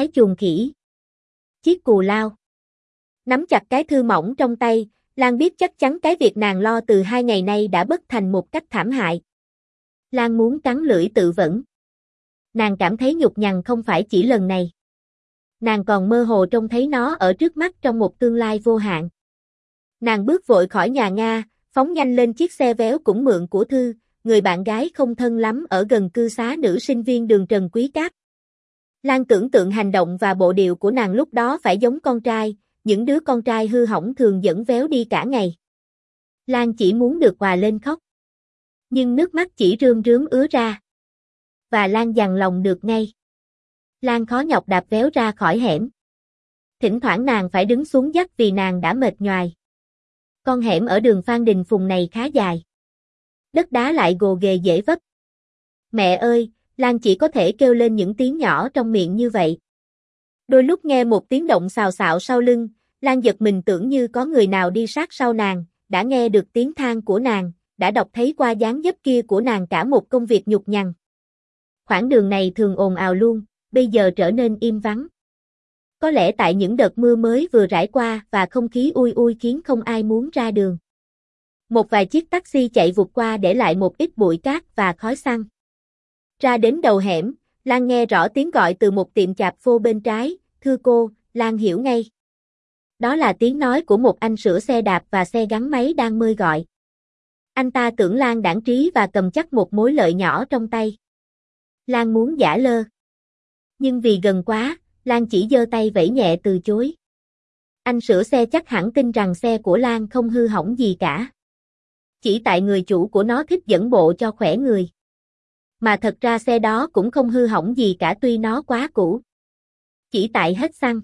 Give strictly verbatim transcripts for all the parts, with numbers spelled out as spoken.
cái chuồng khỉ. Chiếc cù lao. Nắm chặt cái thư mỏng trong tay, Lan biết chắc chắn cái việc nàng lo từ hai ngày nay đã bất thành một cách thảm hại. Lan muốn cắn lưỡi tự vẫn. Nàng cảm thấy nhục nhằn không phải chỉ lần này. Nàng còn mơ hồ trông thấy nó ở trước mắt trong một tương lai vô hạn. Nàng bước vội khỏi nhà Nga, phóng nhanh lên chiếc xe véo cũng mượn của Thư, người bạn gái không thân lắm ở gần cư xá nữ sinh viên đường Trần Quý Cáp. Lan tưởng tượng hành động và bộ điệu của nàng lúc đó phải giống con trai, những đứa con trai hư hỏng thường dẫn véo đi cả ngày. Lan chỉ muốn được hòa lên khóc. Nhưng nước mắt chỉ rơm rớm ứa ra. Và Lan dằn lòng được ngay. Lan khó nhọc đạp véo ra khỏi hẻm. Thỉnh thoảng nàng phải đứng xuống dắt vì nàng đã mệt nhoài. Con hẻm ở đường Phan Đình Phùng này khá dài. Đất đá lại gồ ghề dễ vấp. Mẹ ơi, Lan chỉ có thể kêu lên những tiếng nhỏ trong miệng như vậy. Đôi lúc nghe một tiếng động xào xạo sau lưng, Lan giật mình tưởng như có người nào đi sát sau nàng, đã nghe được tiếng than của nàng, đã đọc thấy qua dáng dấp kia của nàng cả một công việc nhục nhằn. Khoảng đường này thường ồn ào luôn, bây giờ trở nên im vắng. Có lẽ tại những đợt mưa mới vừa rải qua và không khí ui ui khiến không ai muốn ra đường. Một vài chiếc taxi chạy vụt qua để lại một ít bụi cát và khói xăng. Ra đến đầu hẻm, Lan nghe rõ tiếng gọi từ một tiệm chạp phô bên trái, "Thưa cô", Lan hiểu ngay. Đó là tiếng nói của một anh sửa xe đạp và xe gắn máy đang mời gọi. Anh ta tưởng Lan đãng trí và cầm chắc một mối lợi nhỏ trong tay. Lan muốn giả lơ. Nhưng vì gần quá, Lan chỉ giơ tay vẫy nhẹ từ chối. Anh sửa xe chắc hẳn tin rằng xe của Lan không hư hỏng gì cả. Chỉ tại người chủ của nó thích dẫn bộ cho khỏe người. Mà thật ra xe đó cũng không hư hỏng gì cả tuy nó quá cũ. Chỉ tại hết xăng.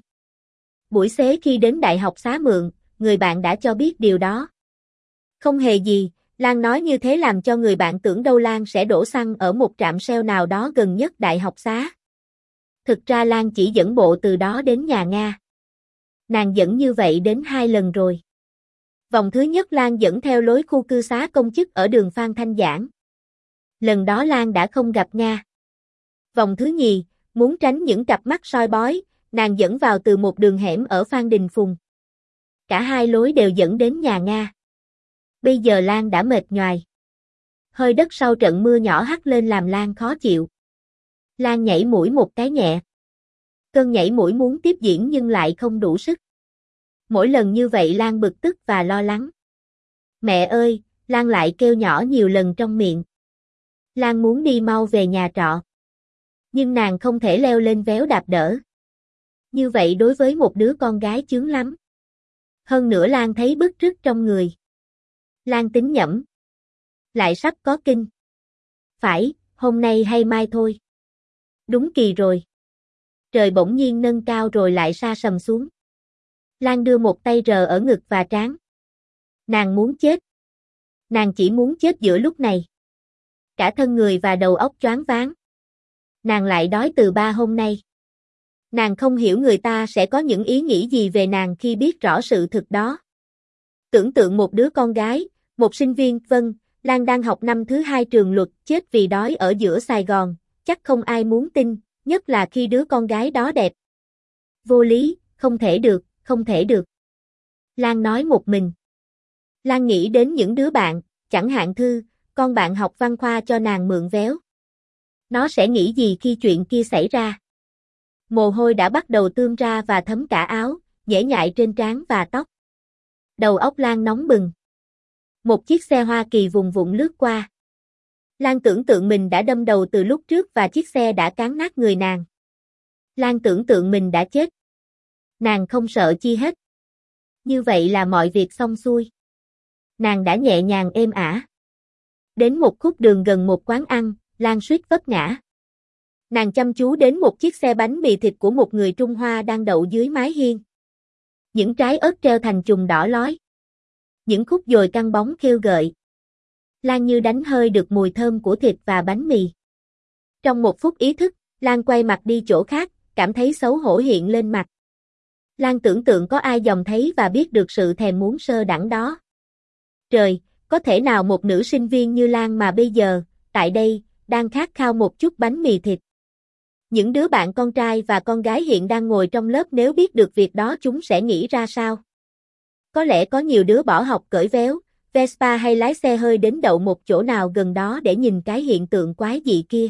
Buổi xế khi đến đại học xá mượn, người bạn đã cho biết điều đó. Không hề gì, Lan nói như thế làm cho người bạn tưởng đâu Lan sẽ đổ xăng ở một trạm Shell nào đó gần nhất đại học xá. Thực ra Lan chỉ dẫn bộ từ đó đến nhà Nga. Nàng dẫn như vậy đến hai lần rồi. Vòng thứ nhất Lan dẫn theo lối khu cư xá công chức ở đường Phan Thanh Giảng. Lần đó Lan đã không gặp Nga. Vòng thứ nhì, muốn tránh những cặp mắt soi bói, nàng dẫn vào từ một đường hẻm ở Phan Đình Phùng. Cả hai lối đều dẫn đến nhà Nga. Bây giờ Lan đã mệt nhoài. Hơi đất sau trận mưa nhỏ hắt lên làm Lan khó chịu. Lan nhảy mũi một cái nhẹ. Cơn nhảy mũi muốn tiếp diễn nhưng lại không đủ sức. Mỗi lần như vậy Lan bực tức và lo lắng. "Mẹ ơi", Lan lại kêu nhỏ nhiều lần trong miệng. Lan muốn đi mau về nhà trọ. Nhưng nàng không thể leo lên véo đạp đỡ. Như vậy đối với một đứa con gái chướng lắm. Hơn nữa Lan thấy bứt rứt trong người. Lan tính nhẩm. Lại sắp có kinh. Phải, hôm nay hay mai thôi. Đúng kỳ rồi. Trời bỗng nhiên nâng cao rồi lại sa sầm xuống. Lan đưa một tay rờ ở ngực và trán. Nàng muốn chết. Nàng chỉ muốn chết giữa lúc này. Cả thân người và đầu óc choáng váng. Nàng lại đói từ ba hôm nay. Nàng không hiểu người ta sẽ có những ý nghĩ gì về nàng khi biết rõ sự thực đó. Tưởng tượng một đứa con gái, một sinh viên, vâng, Lan đang học năm thứ hai trường luật, chết vì đói ở giữa Sài Gòn, chắc không ai muốn tin, nhất là khi đứa con gái đó đẹp. Vô lý, không thể được, không thể được. Lan nói một mình. Lan nghĩ đến những đứa bạn, chẳng hạn Thư, con bạn học văn khoa cho nàng mượn véo. Nó sẽ nghĩ gì khi chuyện kia xảy ra? Mồ hôi đã bắt đầu tươm ra và thấm cả áo, nhễ nhại trên trán và tóc. Đầu óc Lan nóng bừng. Một chiếc xe Hoa Kỳ vùng vụng lướt qua. Lan tưởng tượng mình đã đâm đầu từ lúc trước và chiếc xe đã cán nát người nàng. Lan tưởng tượng mình đã chết. Nàng không sợ chi hết. Như vậy là mọi việc xong xuôi. Nàng đã nhẹ nhàng êm ả. Đến một khúc đường gần một quán ăn, Lan suýt vấp ngã. Nàng chăm chú đến một chiếc xe bánh mì thịt của một người Trung Hoa đang đậu dưới mái hiên. Những trái ớt treo thành chùm đỏ lói. Những khúc dồi căng bóng khêu gợi. Lan như đánh hơi được mùi thơm của thịt và bánh mì. Trong một phút ý thức, Lan quay mặt đi chỗ khác, cảm thấy xấu hổ hiện lên mặt. Lan tưởng tượng có ai dòm thấy và biết được sự thèm muốn sơ đẳng đó. Trời, có thể nào một nữ sinh viên như Lan mà bây giờ, tại đây, đang khát khao một chút bánh mì thịt. Những đứa bạn con trai và con gái hiện đang ngồi trong lớp nếu biết được việc đó chúng sẽ nghĩ ra sao? Có lẽ có nhiều đứa bỏ học cởi véo, Vespa hay lái xe hơi đến đậu một chỗ nào gần đó để nhìn cái hiện tượng quái dị kia.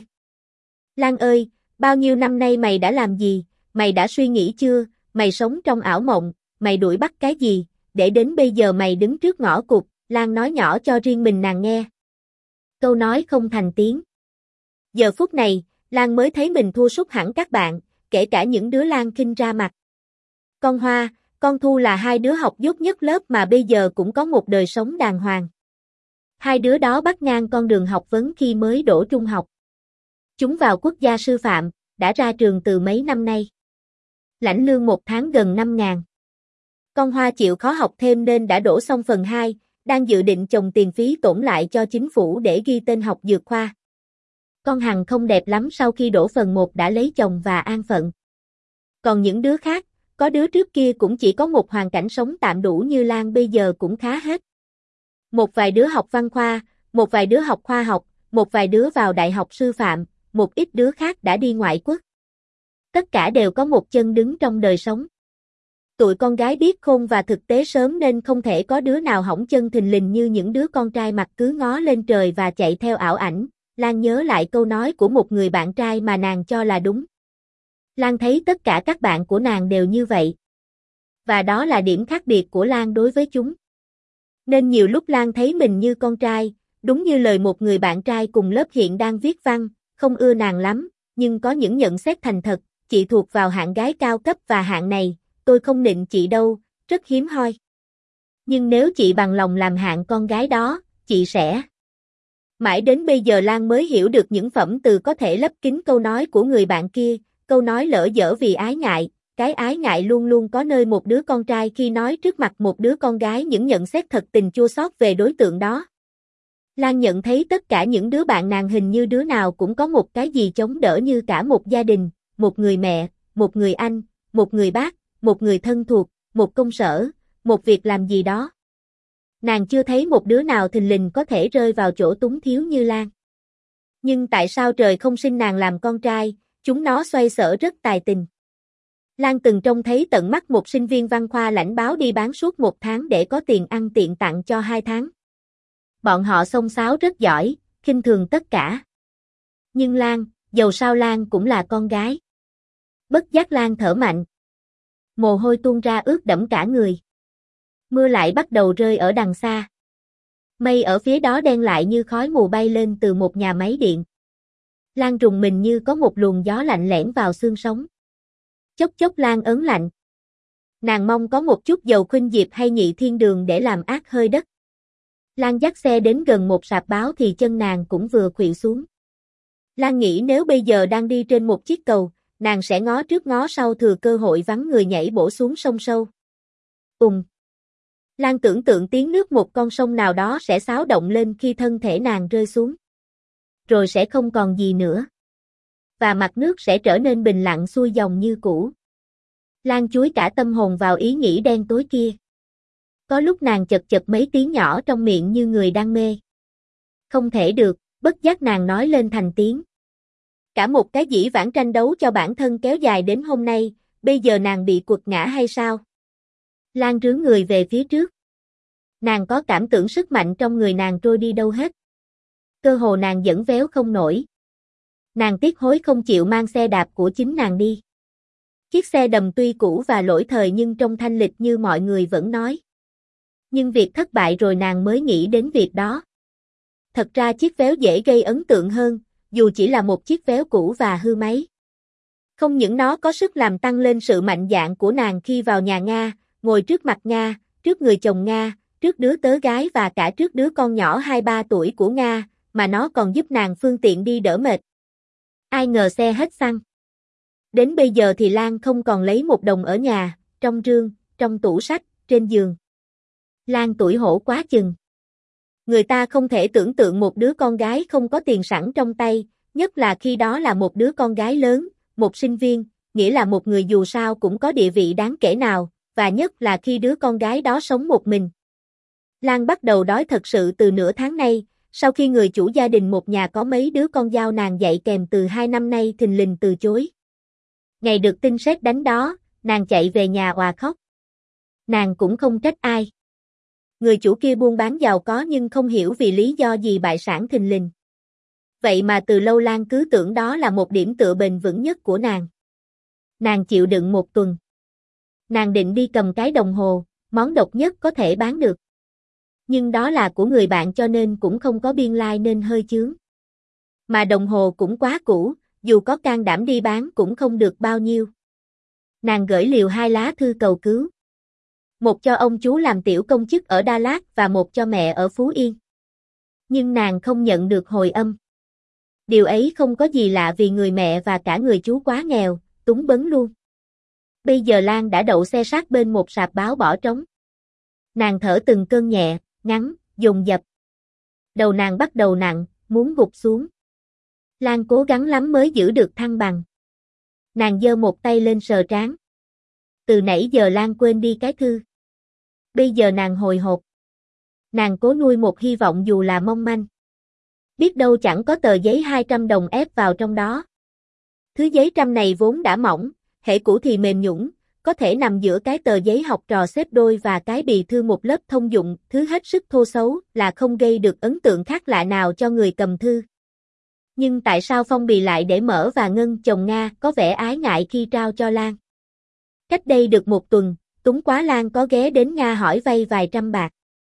Lan ơi, bao nhiêu năm nay mày đã làm gì, mày đã suy nghĩ chưa, mày sống trong ảo mộng, mày đuổi bắt cái gì, để đến bây giờ mày đứng trước ngõ cụt, Lan nói nhỏ cho riêng mình nàng nghe. Câu nói không thành tiếng. Giờ phút này, Lan mới thấy mình thua sút hẳn các bạn, kể cả những đứa Lan khinh ra mặt. Con Hoa, con Thu là hai đứa học dốt nhất lớp mà bây giờ cũng có một đời sống đàng hoàng. Hai đứa đó bắt ngang con đường học vấn khi mới đỗ trung học. Chúng vào quốc gia sư phạm, đã ra trường từ mấy năm nay. Lãnh lương một tháng gần năm ngàn. Con Hoa chịu khó học thêm nên đã đỗ xong phần hai, đang dự định chồng tiền phí tổn lại cho chính phủ để ghi tên học dược khoa. Con Hằng không đẹp lắm sau khi đỗ phần một đã lấy chồng và an phận. Còn những đứa khác, có đứa trước kia cũng chỉ có một hoàn cảnh sống tạm đủ như Lan bây giờ cũng khá hết. Một vài đứa học văn khoa, một vài đứa học khoa học, một vài đứa vào đại học sư phạm, một ít đứa khác đã đi ngoại quốc. Tất cả đều có một chân đứng trong đời sống. Tụi con gái biết khôn và thực tế sớm nên không thể có đứa nào hỏng chân thình lình như những đứa con trai mặt cứ ngó lên trời và chạy theo ảo ảnh. Lan nhớ lại câu nói của một người bạn trai mà nàng cho là đúng. Lan thấy tất cả các bạn của nàng đều như vậy. Và đó là điểm khác biệt của Lan đối với chúng. Nên nhiều lúc Lan thấy mình như con trai, đúng như lời một người bạn trai cùng lớp hiện đang viết văn, không ưa nàng lắm, nhưng có những nhận xét thành thật, chị thuộc vào hạng gái cao cấp và hạng này, tôi không nịnh chị đâu, rất hiếm hoi. Nhưng nếu chị bằng lòng làm hạng con gái đó, chị sẽ... Mãi đến bây giờ Lan mới hiểu được những phẩm từ có thể lấp kín câu nói của người bạn kia, câu nói lỡ dở vì ái ngại, cái ái ngại luôn luôn có nơi một đứa con trai khi nói trước mặt một đứa con gái những nhận xét thật tình chua xót về đối tượng đó. Lan nhận thấy tất cả những đứa bạn nàng hình như đứa nào cũng có một cái gì chống đỡ như cả một gia đình, một người mẹ, một người anh, một người bác, một người thân thuộc, một công sở, một việc làm gì đó. Nàng chưa thấy một đứa nào thình lình có thể rơi vào chỗ túng thiếu như Lan. Nhưng tại sao trời không sinh nàng làm con trai, chúng nó xoay sở rất tài tình. Lan từng trông thấy tận mắt một sinh viên văn khoa lãnh báo đi bán suốt một tháng để có tiền ăn tiện tặng cho hai tháng. Bọn họ xông xáo rất giỏi, khinh thường tất cả. Nhưng Lan, dầu sao Lan cũng là con gái. Bất giác Lan thở mạnh. Mồ hôi tuôn ra ướt đẫm cả người. Mưa lại bắt đầu rơi ở đằng xa. Mây ở phía đó đen lại như khói mù bay lên từ một nhà máy điện. Lan rùng mình như có một luồng gió lạnh lẽn vào xương sống. Chốc chốc Lan ớn lạnh. Nàng mong có một chút dầu khuynh diệp hay nhị thiên đường để làm át hơi đất. Lan dắt xe đến gần một sạp báo thì chân nàng cũng vừa khuỵu xuống. Lan nghĩ nếu bây giờ đang đi trên một chiếc cầu, nàng sẽ ngó trước ngó sau thừa cơ hội vắng người nhảy bổ xuống sông sâu. Ùng. Lan tưởng tượng tiếng nước một con sông nào đó sẽ xáo động lên khi thân thể nàng rơi xuống. Rồi sẽ không còn gì nữa. Và mặt nước sẽ trở nên bình lặng xuôi dòng như cũ. Lan chúi cả tâm hồn vào ý nghĩ đen tối kia. Có lúc nàng chật chật mấy tiếng nhỏ trong miệng như người đang mê. Không thể được, bất giác nàng nói lên thành tiếng. Cả một cái dĩ vãng tranh đấu cho bản thân kéo dài đến hôm nay, bây giờ nàng bị quật ngã hay sao? Lan rướn người về phía trước. Nàng có cảm tưởng sức mạnh trong người nàng trôi đi đâu hết. Cơ hồ nàng dẫn véo không nổi. Nàng tiếc hối không chịu mang xe đạp của chính nàng đi. Chiếc xe đầm tuy cũ và lỗi thời nhưng trông thanh lịch như mọi người vẫn nói. Nhưng việc thất bại rồi nàng mới nghĩ đến việc đó. Thật ra chiếc véo dễ gây ấn tượng hơn, dù chỉ là một chiếc véo cũ và hư máy. Không những nó có sức làm tăng lên sự mạnh dạn của nàng khi vào nhà Nga, ngồi trước mặt Nga, trước người chồng Nga, trước đứa tớ gái và cả trước đứa con nhỏ hai ba tuổi của Nga, mà nó còn giúp nàng phương tiện đi đỡ mệt. Ai ngờ xe hết xăng. Đến bây giờ thì Lan không còn lấy một đồng ở nhà, trong rương, trong tủ sách, trên giường. Lan tủi hổ quá chừng. Người ta không thể tưởng tượng một đứa con gái không có tiền sẵn trong tay, nhất là khi đó là một đứa con gái lớn, một sinh viên, nghĩa là một người dù sao cũng có địa vị đáng kể nào, và nhất là khi đứa con gái đó sống một mình. Lan bắt đầu đói thật sự từ nửa tháng nay, sau khi người chủ gia đình một nhà có mấy đứa con giao nàng dạy kèm từ hai năm nay thình lình từ chối. Ngày được tin sét đánh đó, nàng chạy về nhà òa khóc. Nàng cũng không trách ai. Người chủ kia buôn bán giàu có nhưng không hiểu vì lý do gì bại sản thình lình. Vậy mà từ lâu Lan cứ tưởng đó là một điểm tựa bền vững nhất của nàng. Nàng chịu đựng một tuần. Nàng định đi cầm cái đồng hồ, món độc nhất có thể bán được. Nhưng đó là của người bạn cho nên cũng không có biên lai like nên hơi chướng. Mà đồng hồ cũng quá cũ, dù có can đảm đi bán cũng không được bao nhiêu. Nàng gửi liều hai lá thư cầu cứu. Một cho ông chú làm tiểu công chức ở Đà Lạt và một cho mẹ ở Phú Yên. Nhưng nàng không nhận được hồi âm. Điều ấy không có gì lạ vì người mẹ và cả người chú quá nghèo, túng bấn luôn. Bây giờ Lan đã đậu xe sát bên một sạp báo bỏ trống. Nàng thở từng cơn nhẹ, ngắn, dồn dập. Đầu nàng bắt đầu nặng, muốn gục xuống. Lan cố gắng lắm mới giữ được thăng bằng. Nàng giơ một tay lên sờ trán. Từ nãy giờ Lan quên đi cái thư. Bây giờ nàng hồi hộp. Nàng cố nuôi một hy vọng dù là mong manh. Biết đâu chẳng có tờ giấy hai trăm đồng ép vào trong đó. Thứ giấy trăm này vốn đã mỏng, hễ cũ thì mềm nhũn, có thể nằm giữa cái tờ giấy học trò xếp đôi và cái bì thư một lớp thông dụng, thứ hết sức thô xấu là không gây được ấn tượng khác lạ nào cho người cầm thư. Nhưng tại sao phong bì lại để mở và Ngân chồng Nga có vẻ ái ngại khi trao cho Lan? Cách đây được một tuần, túng quá Lan có ghé đến Nga hỏi vay vài trăm bạc.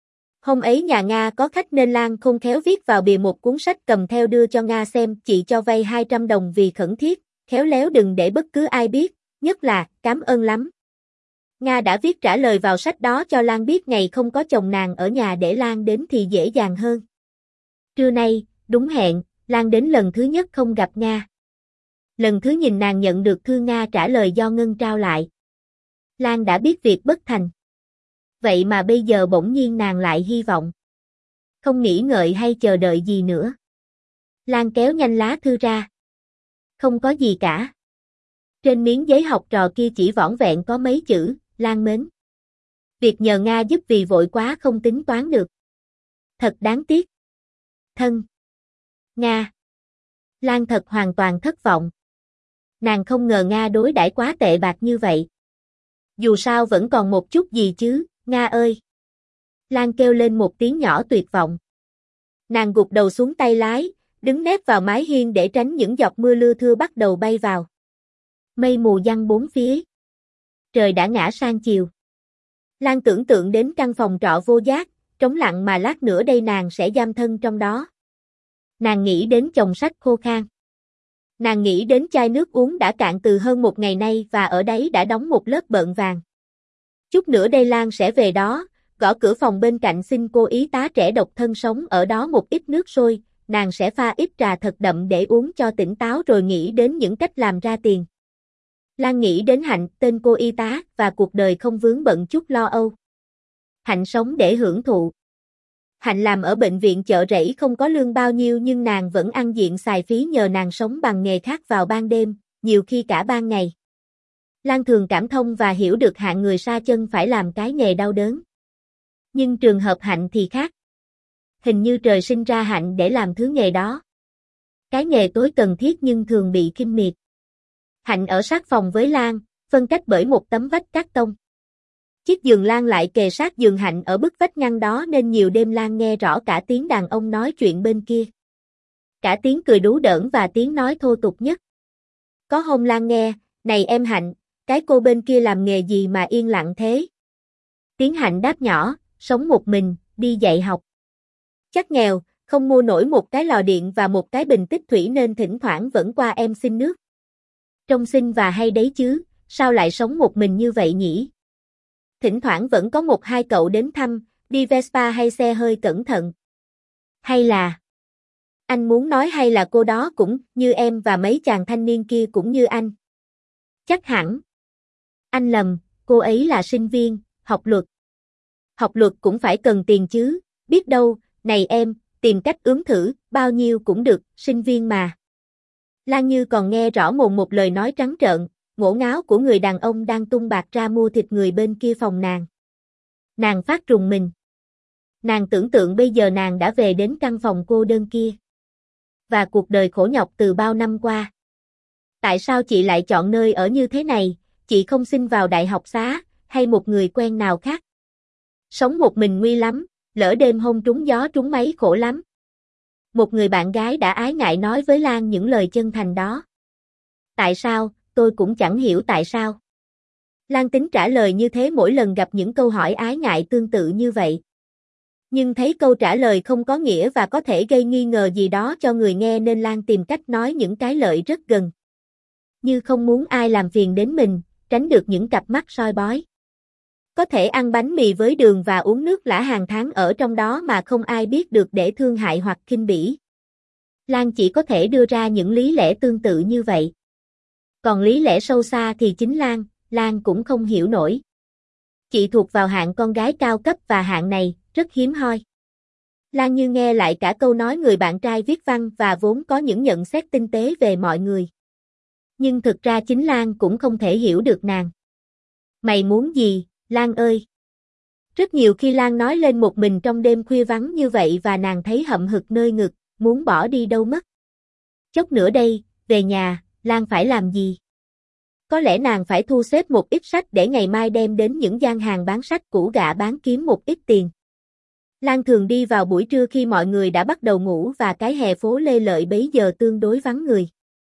Hôm ấy nhà Nga có khách nên Lan không khéo viết vào bìa một cuốn sách cầm theo đưa cho Nga xem, chị cho vay hai trăm đồng vì khẩn thiết, khéo léo đừng để bất cứ ai biết, nhất là, cảm ơn lắm. Nga đã viết trả lời vào sách đó cho Lan biết ngày không có chồng nàng ở nhà để Lan đến thì dễ dàng hơn. Trưa nay, đúng hẹn, Lan đến lần thứ nhất không gặp Nga. Lần thứ nhìn nàng nhận được thư Nga trả lời do Ngân trao lại. Lan đã biết việc bất thành. Vậy mà bây giờ bỗng nhiên nàng lại hy vọng. Không nghĩ ngợi hay chờ đợi gì nữa. Lan kéo nhanh lá thư ra. Không có gì cả. Trên miếng giấy học trò kia chỉ vỏn vẹn có mấy chữ, Lan mến. Việc nhờ Nga giúp vì vội quá không tính toán được. Thật đáng tiếc. Thân. Nga. Lan thật hoàn toàn thất vọng. Nàng không ngờ Nga đối đãi quá tệ bạc như vậy. Dù sao vẫn còn một chút gì chứ, Nga ơi. Lan kêu lên một tiếng nhỏ tuyệt vọng. Nàng gục đầu xuống tay lái, đứng nép vào mái hiên để tránh những giọt mưa lưa thưa bắt đầu bay vào. Mây mù giăng bốn phía. Trời đã ngã sang chiều. Lan tưởng tượng đến căn phòng trọ vô giác, trống lặng mà lát nữa đây nàng sẽ giam thân trong đó. Nàng nghĩ đến chồng sách khô khan. Nàng nghĩ đến chai nước uống đã cạn từ hơn một ngày nay và ở đấy đã đóng một lớp bợn vàng. Chút nữa đây Lan sẽ về đó, gõ cửa phòng bên cạnh xin cô y tá trẻ độc thân sống ở đó một ít nước sôi, nàng sẽ pha ít trà thật đậm để uống cho tỉnh táo rồi nghĩ đến những cách làm ra tiền. Lan nghĩ đến Hạnh, tên cô y tá, và cuộc đời không vướng bận chút lo âu. Hạnh sống để hưởng thụ. Hạnh làm ở bệnh viện chợ rẫy không có lương bao nhiêu nhưng nàng vẫn ăn diện xài phí nhờ nàng sống bằng nghề khác vào ban đêm, nhiều khi cả ban ngày. Lan thường cảm thông và hiểu được hạng người sa chân phải làm cái nghề đau đớn. Nhưng trường hợp Hạnh thì khác. Hình như trời sinh ra Hạnh để làm thứ nghề đó. Cái nghề tối cần thiết nhưng thường bị khinh miệt. Hạnh ở sát phòng với Lan, phân cách bởi một tấm vách cát tông. Chiếc giường Lan lại kề sát giường Hạnh ở bức vách ngăn đó nên nhiều đêm Lan nghe rõ cả tiếng đàn ông nói chuyện bên kia. Cả tiếng cười đú đỡn và tiếng nói thô tục nhất. Có hôm Lan nghe, này em Hạnh, cái cô bên kia làm nghề gì mà yên lặng thế? Tiếng Hạnh đáp nhỏ, sống một mình, đi dạy học. Chắc nghèo, không mua nổi một cái lò điện và một cái bình tích thủy nên thỉnh thoảng vẫn qua em xin nước. Trông xinh và hay đấy chứ, sao lại sống một mình như vậy nhỉ? Thỉnh thoảng vẫn có một hai cậu đến thăm, đi Vespa hay xe hơi cẩn thận. Hay là... Anh muốn nói hay là cô đó cũng như em và mấy chàng thanh niên kia cũng như anh? Chắc hẳn. Anh lầm, cô ấy là sinh viên, học luật. Học luật cũng phải cần tiền chứ, biết đâu, này em, tìm cách ướm thử, bao nhiêu cũng được, sinh viên mà. Lan Như còn nghe rõ mồn một lời nói trắng trợn, ngổ ngáo của người đàn ông đang tung bạc ra mua thịt người bên kia phòng nàng. Nàng phát rùng mình. Nàng tưởng tượng bây giờ nàng đã về đến căn phòng cô đơn kia. Và cuộc đời khổ nhọc từ bao năm qua. Tại sao chị lại chọn nơi ở như thế này, chị không xin vào đại học xá, hay một người quen nào khác? Sống một mình nguy lắm, lỡ đêm hôm trúng gió trúng máy khổ lắm. Một người bạn gái đã ái ngại nói với Lan những lời chân thành đó. Tại sao, tôi cũng chẳng hiểu tại sao. Lan tính trả lời như thế mỗi lần gặp những câu hỏi ái ngại tương tự như vậy. Nhưng thấy câu trả lời không có nghĩa và có thể gây nghi ngờ gì đó cho người nghe nên Lan tìm cách nói những cái lợi rất gần. Như không muốn ai làm phiền đến mình, tránh được những cặp mắt soi bói. Có thể ăn bánh mì với đường và uống nước lã hàng tháng ở trong đó mà không ai biết được để thương hại hoặc khinh bỉ. Lan chỉ có thể đưa ra những lý lẽ tương tự như vậy. Còn lý lẽ sâu xa thì chính Lan, Lan cũng không hiểu nổi. Chị thuộc vào hạng con gái cao cấp và hạng này, rất hiếm hoi. Lan như nghe lại cả câu nói người bạn trai viết văn và vốn có những nhận xét tinh tế về mọi người. Nhưng thực ra chính Lan cũng không thể hiểu được nàng. Mày muốn gì, Lan ơi? Rất nhiều khi Lan nói lên một mình trong đêm khuya vắng như vậy và nàng thấy hậm hực nơi ngực, muốn bỏ đi đâu mất. Chốc nữa đây, về nhà, Lan phải làm gì? Có lẽ nàng phải thu xếp một ít sách để ngày mai đem đến những gian hàng bán sách cũ gạ bán kiếm một ít tiền. Lan thường đi vào buổi trưa khi mọi người đã bắt đầu ngủ và cái hè phố Lê Lợi bấy giờ tương đối vắng người.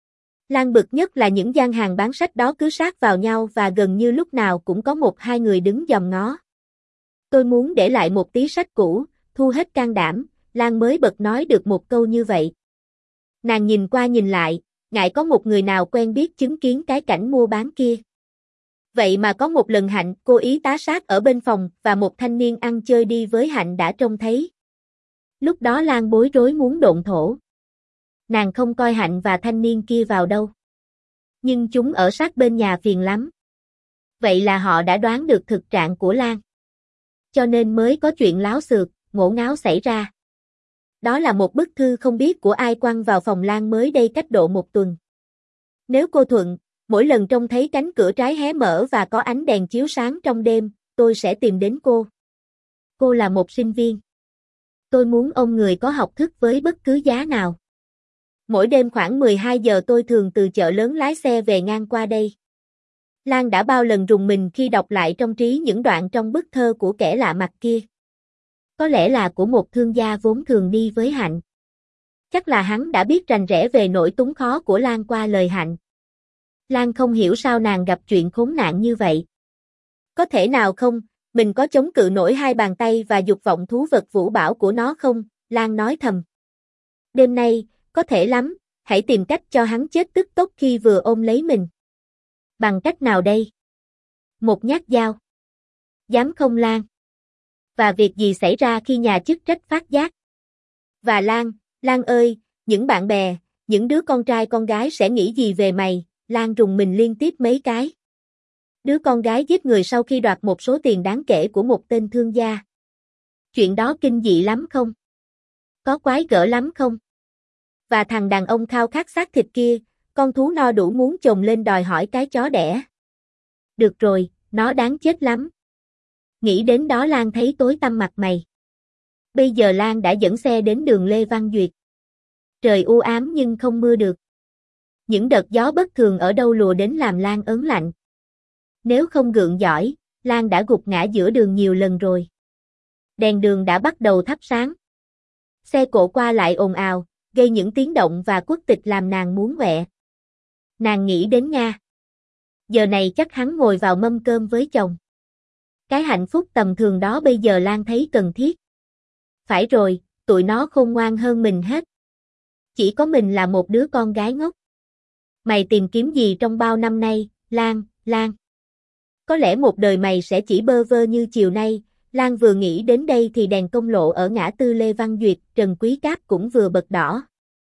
Lan bực nhất là những gian hàng bán sách đó cứ sát vào nhau và gần như lúc nào cũng có một hai người đứng dòm ngó. Tôi muốn để lại một tí sách cũ, thu hết can đảm, Lan mới bật nói được một câu như vậy. Nàng nhìn qua nhìn lại, ngại có một người nào quen biết chứng kiến cái cảnh mua bán kia. Vậy mà có một lần Hạnh cố ý tá sát ở bên phòng và một thanh niên ăn chơi đi với Hạnh đã trông thấy. Lúc đó Lan bối rối muốn độn thổ. Nàng không coi Hạnh và thanh niên kia vào đâu. Nhưng chúng ở sát bên nhà phiền lắm. Vậy là họ đã đoán được thực trạng của Lan. Cho nên mới có chuyện láo xược, ngổ ngáo xảy ra. Đó là một bức thư không biết của ai quăng vào phòng Lan mới đây cách độ một tuần. Nếu cô thuận, mỗi lần trông thấy cánh cửa trái hé mở và có ánh đèn chiếu sáng trong đêm, tôi sẽ tìm đến cô. Cô là một sinh viên. Tôi muốn ôm người có học thức với bất cứ giá nào. Mỗi đêm khoảng mười hai giờ tôi thường từ chợ lớn lái xe về ngang qua đây. Lan đã bao lần rùng mình khi đọc lại trong trí những đoạn trong bức thơ của kẻ lạ mặt kia. Có lẽ là của một thương gia vốn thường đi với Hạnh. Chắc là hắn đã biết rành rẽ về nỗi túng khó của Lan qua lời Hạnh. Lan không hiểu sao nàng gặp chuyện khốn nạn như vậy. Có thể nào không, mình có chống cự nổi hai bàn tay và dục vọng thú vật vũ bão của nó không, Lan nói thầm. Đêm nay, có thể lắm, hãy tìm cách cho hắn chết tức tốc khi vừa ôm lấy mình. Bằng cách nào đây? Một nhát dao. Dám không Lan? Và việc gì xảy ra khi nhà chức trách phát giác? Và Lan, Lan ơi, những bạn bè, những đứa con trai con gái sẽ nghĩ gì về mày? Lan rùng mình liên tiếp mấy cái. Đứa con gái giết người sau khi đoạt một số tiền đáng kể của một tên thương gia. Chuyện đó kinh dị lắm không? Có quái gở lắm không? Và thằng đàn ông khao khát xác thịt kia, con thú no đủ muốn chồm lên đòi hỏi cái chó đẻ. Được rồi, nó đáng chết lắm. Nghĩ đến đó Lan thấy tối tăm mặt mày. Bây giờ Lan đã dẫn xe đến đường Lê Văn Duyệt. Trời u ám nhưng không mưa được. Những đợt gió bất thường ở đâu lùa đến làm Lan ớn lạnh. Nếu không gượng giỏi, Lan đã gục ngã giữa đường nhiều lần rồi. Đèn đường đã bắt đầu thắp sáng. Xe cộ qua lại ồn ào, gây những tiếng động và quất tịch làm nàng muốn quẹ. Nàng nghĩ đến Nga. Giờ này chắc hắn ngồi vào mâm cơm với chồng. Cái hạnh phúc tầm thường đó bây giờ Lan thấy cần thiết. Phải rồi, tụi nó khôn ngoan hơn mình hết. Chỉ có mình là một đứa con gái ngốc. Mày tìm kiếm gì trong bao năm nay, Lan, Lan? Có lẽ một đời mày sẽ chỉ bơ vơ như chiều nay. Lan vừa nghĩ đến đây thì đèn công lộ ở ngã tư Lê Văn Duyệt, Trần Quý Cáp cũng vừa bật đỏ.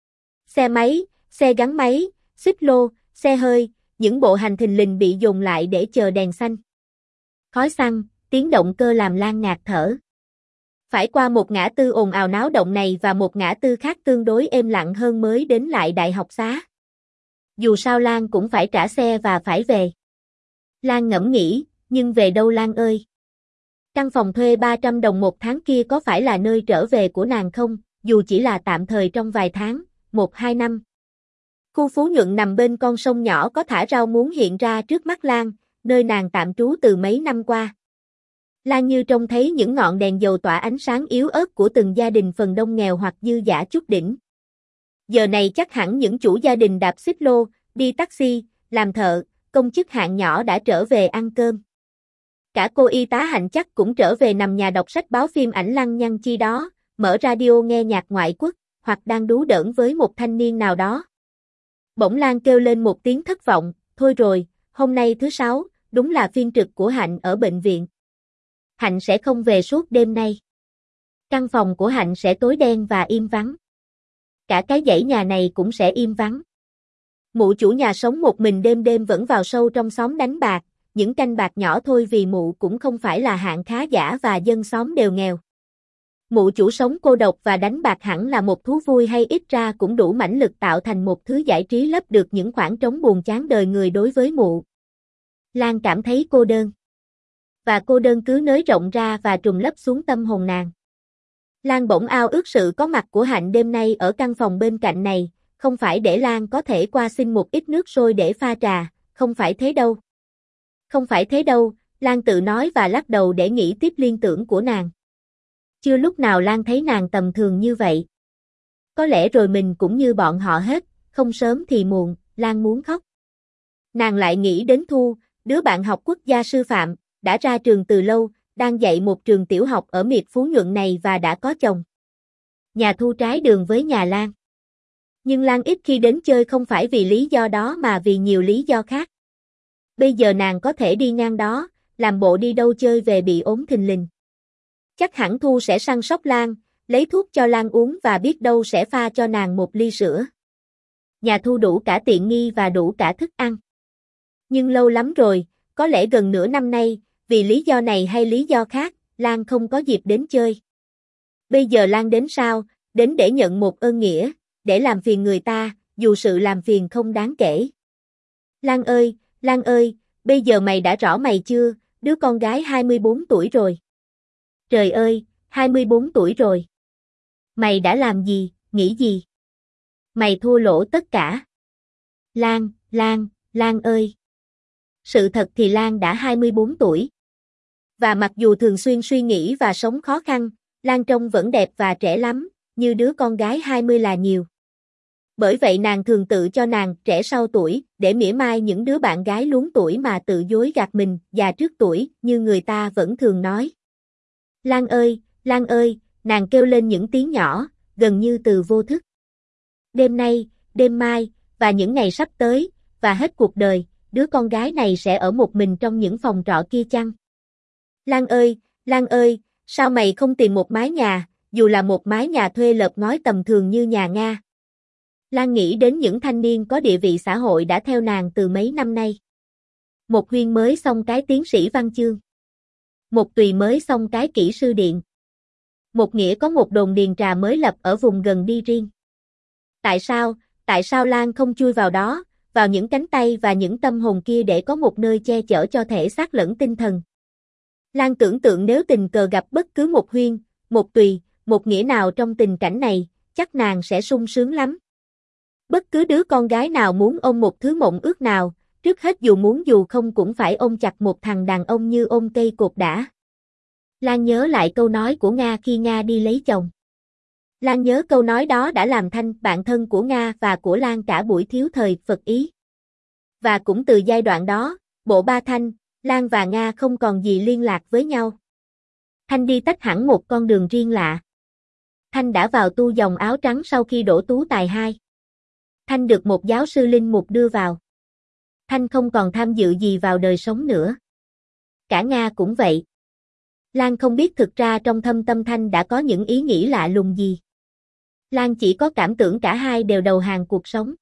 Xe máy, xe gắn máy, xích lô, xe hơi, những bộ hành thình lình bị dồn lại để chờ đèn xanh. Khói xăng, tiếng động cơ làm Lan ngạt thở. Phải qua một ngã tư ồn ào náo động này và một ngã tư khác tương đối êm lặng hơn mới đến lại đại học xá. Dù sao Lan cũng phải trả xe và phải về. Lan ngẫm nghĩ, nhưng về đâu Lan ơi? Căn phòng thuê ba trăm đồng một tháng kia có phải là nơi trở về của nàng không, dù chỉ là tạm thời trong vài tháng, một hai năm. Khu Phú Nhuận nằm bên con sông nhỏ có thả rau muống hiện ra trước mắt Lan, nơi nàng tạm trú từ mấy năm qua. Lan như trông thấy những ngọn đèn dầu tỏa ánh sáng yếu ớt của từng gia đình phần đông nghèo hoặc dư dả chút đỉnh. Giờ này chắc hẳn những chủ gia đình đạp xích lô, đi taxi, làm thợ, công chức hạng nhỏ đã trở về ăn cơm. Cả cô y tá Hạnh chắc cũng trở về nằm nhà đọc sách báo phim ảnh lăng nhăng chi đó, mở radio nghe nhạc ngoại quốc, hoặc đang đú đỡn với một thanh niên nào đó. Bỗng Lan kêu lên một tiếng thất vọng, thôi rồi, hôm nay thứ sáu, đúng là phiên trực của Hạnh ở bệnh viện. Hạnh sẽ không về suốt đêm nay. Căn phòng của Hạnh sẽ tối đen và im vắng. Cả cái dãy nhà này cũng sẽ im vắng. Mụ chủ nhà sống một mình đêm đêm vẫn vào sâu trong xóm đánh bạc, những canh bạc nhỏ thôi vì mụ cũng không phải là hạng khá giả và dân xóm đều nghèo. Mụ chủ sống cô độc và đánh bạc hẳn là một thú vui hay ít ra cũng đủ mãnh lực tạo thành một thứ giải trí lấp được những khoảng trống buồn chán đời người đối với mụ. Lan cảm thấy cô đơn. Và cô đơn cứ nới rộng ra và trùm lấp xuống tâm hồn nàng. Lan bỗng ao ước sự có mặt của Hạnh đêm nay ở căn phòng bên cạnh này, không phải để Lan có thể qua xin một ít nước sôi để pha trà, không phải thế đâu. Không phải thế đâu, Lan tự nói và lắc đầu để nghĩ tiếp liên tưởng của nàng. Chưa lúc nào Lan thấy nàng tầm thường như vậy. Có lẽ rồi mình cũng như bọn họ hết, không sớm thì muộn, Lan muốn khóc. Nàng lại nghĩ đến Thu, đứa bạn học quốc gia sư phạm, đã ra trường từ lâu, đang dạy một trường tiểu học ở miệt Phú Nhuận này và đã có chồng. Nhà Thu trái đường với nhà Lan. Nhưng Lan ít khi đến chơi không phải vì lý do đó mà vì nhiều lý do khác. Bây giờ nàng có thể đi ngang đó, làm bộ đi đâu chơi về bị ốm thình lình. Chắc hẳn Thu sẽ săn sóc Lan, lấy thuốc cho Lan uống và biết đâu sẽ pha cho nàng một ly sữa. Nhà Thu đủ cả tiện nghi và đủ cả thức ăn. Nhưng lâu lắm rồi, có lẽ gần nửa năm nay, vì lý do này hay lý do khác, Lan không có dịp đến chơi. Bây giờ Lan đến sao, đến để nhận một ơn nghĩa, để làm phiền người ta, dù sự làm phiền không đáng kể. Lan ơi, Lan ơi, bây giờ mày đã rõ mày chưa, đứa con gái hai mươi bốn tuổi rồi. Trời ơi, hai mươi bốn tuổi rồi. Mày đã làm gì, nghĩ gì? Mày thua lỗ tất cả. Lan, Lan, Lan ơi. Sự thật thì Lan đã hai mươi bốn tuổi. Và mặc dù thường xuyên suy nghĩ và sống khó khăn, Lan trông vẫn đẹp và trẻ lắm, như đứa con gái hai mươi là nhiều. Bởi vậy nàng thường tự cho nàng trẻ sau tuổi, để mỉa mai những đứa bạn gái luống tuổi mà tự dối gạt mình, già trước tuổi, như người ta vẫn thường nói. Lan ơi, Lan ơi, nàng kêu lên những tiếng nhỏ, gần như từ vô thức. Đêm nay, đêm mai, và những ngày sắp tới, và hết cuộc đời, đứa con gái này sẽ ở một mình trong những phòng trọ kia chăng? Lan ơi, Lan ơi, sao mày không tìm một mái nhà, dù là một mái nhà thuê lợp ngói tầm thường như nhà Nga? Lan nghĩ đến những thanh niên có địa vị xã hội đã theo nàng từ mấy năm nay. Một Huyên mới xong cái tiến sĩ văn chương. Một Tùy mới xong cái kỹ sư điện. Một Nghĩa có một đồn điền trà mới lập ở vùng gần đi riêng. Tại sao, tại sao Lan không chui vào đó, vào những cánh tay và những tâm hồn kia để có một nơi che chở cho thể xác lẫn tinh thần? Lan tưởng tượng nếu tình cờ gặp bất cứ một Huyên, một Tùy, một Nghĩa nào trong tình cảnh này, chắc nàng sẽ sung sướng lắm. Bất cứ đứa con gái nào muốn ôm một thứ mộng ước nào, trước hết dù muốn dù không cũng phải ôm chặt một thằng đàn ông như ôm cây cột đã. Lan nhớ lại câu nói của Nga khi Nga đi lấy chồng. Lan nhớ câu nói đó đã làm Thanh, bạn thân của Nga và của Lan cả buổi thiếu thời Phật ý. Và cũng từ giai đoạn đó, bộ ba Thanh, Lan và Nga không còn gì liên lạc với nhau. Thanh đi tách hẳn một con đường riêng lạ. Thanh đã vào tu dòng áo trắng sau khi đỗ tú tài hai. Thanh được một giáo sư linh mục đưa vào. Thanh không còn tham dự gì vào đời sống nữa. Cả Nga cũng vậy. Lan không biết thực ra trong thâm tâm Thanh đã có những ý nghĩ lạ lùng gì. Lan chỉ có cảm tưởng cả hai đều đầu hàng cuộc sống.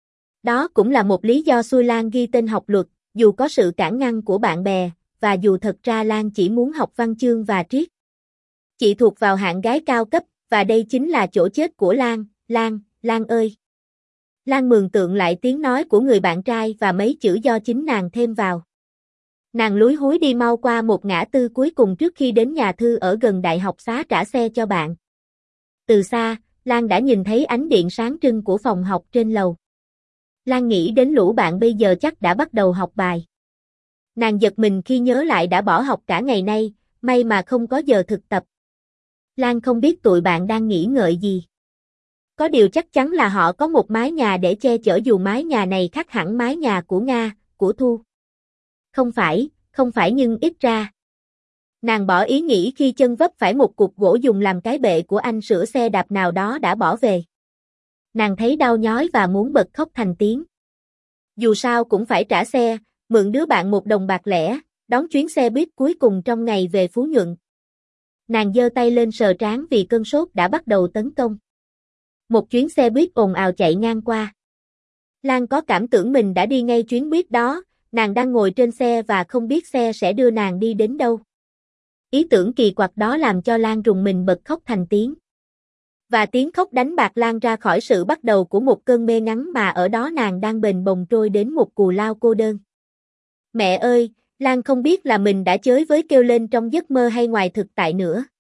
Đó cũng là một lý do xui Lan ghi tên học luật, dù có sự cản ngăn của bạn bè, và dù thật ra Lan chỉ muốn học văn chương và triết. Chị thuộc vào hạng gái cao cấp, và đây chính là chỗ chết của Lan. Lan, Lan ơi. Lan mường tượng lại tiếng nói của người bạn trai và mấy chữ do chính nàng thêm vào. Nàng lúi húi đi mau qua một ngã tư cuối cùng trước khi đến nhà thư ở gần đại học xá trả xe cho bạn. Từ xa, Lan đã nhìn thấy ánh điện sáng trưng của phòng học trên lầu. Lan nghĩ đến lũ bạn bây giờ chắc đã bắt đầu học bài. Nàng giật mình khi nhớ lại đã bỏ học cả ngày nay, may mà không có giờ thực tập. Lan không biết tụi bạn đang nghĩ ngợi gì. Có điều chắc chắn là họ có một mái nhà để che chở dù mái nhà này khác hẳn mái nhà của Nga, của Thu. Không phải, không phải nhưng ít ra. Nàng bỏ ý nghĩ khi chân vấp phải một cục gỗ dùng làm cái bệ của anh sửa xe đạp nào đó đã bỏ về. Nàng thấy đau nhói và muốn bật khóc thành tiếng. Dù sao cũng phải trả xe, mượn đứa bạn một đồng bạc lẻ, đón chuyến xe buýt cuối cùng trong ngày về Phú Nhuận. Nàng giơ tay lên sờ trán vì cơn sốt đã bắt đầu tấn công. Một chuyến xe buýt ồn ào chạy ngang qua. Lan có cảm tưởng mình đã đi ngay chuyến buýt đó, nàng đang ngồi trên xe và không biết xe sẽ đưa nàng đi đến đâu. Ý tưởng kỳ quặc đó làm cho Lan rùng mình bật khóc thành tiếng. Và tiếng khóc đánh bạc Lan ra khỏi sự bắt đầu của một cơn mê ngắn mà ở đó nàng đang bềnh bồng trôi đến một cù lao cô đơn. Mẹ ơi, Lan không biết là mình đã chới với kêu lên trong giấc mơ hay ngoài thực tại nữa.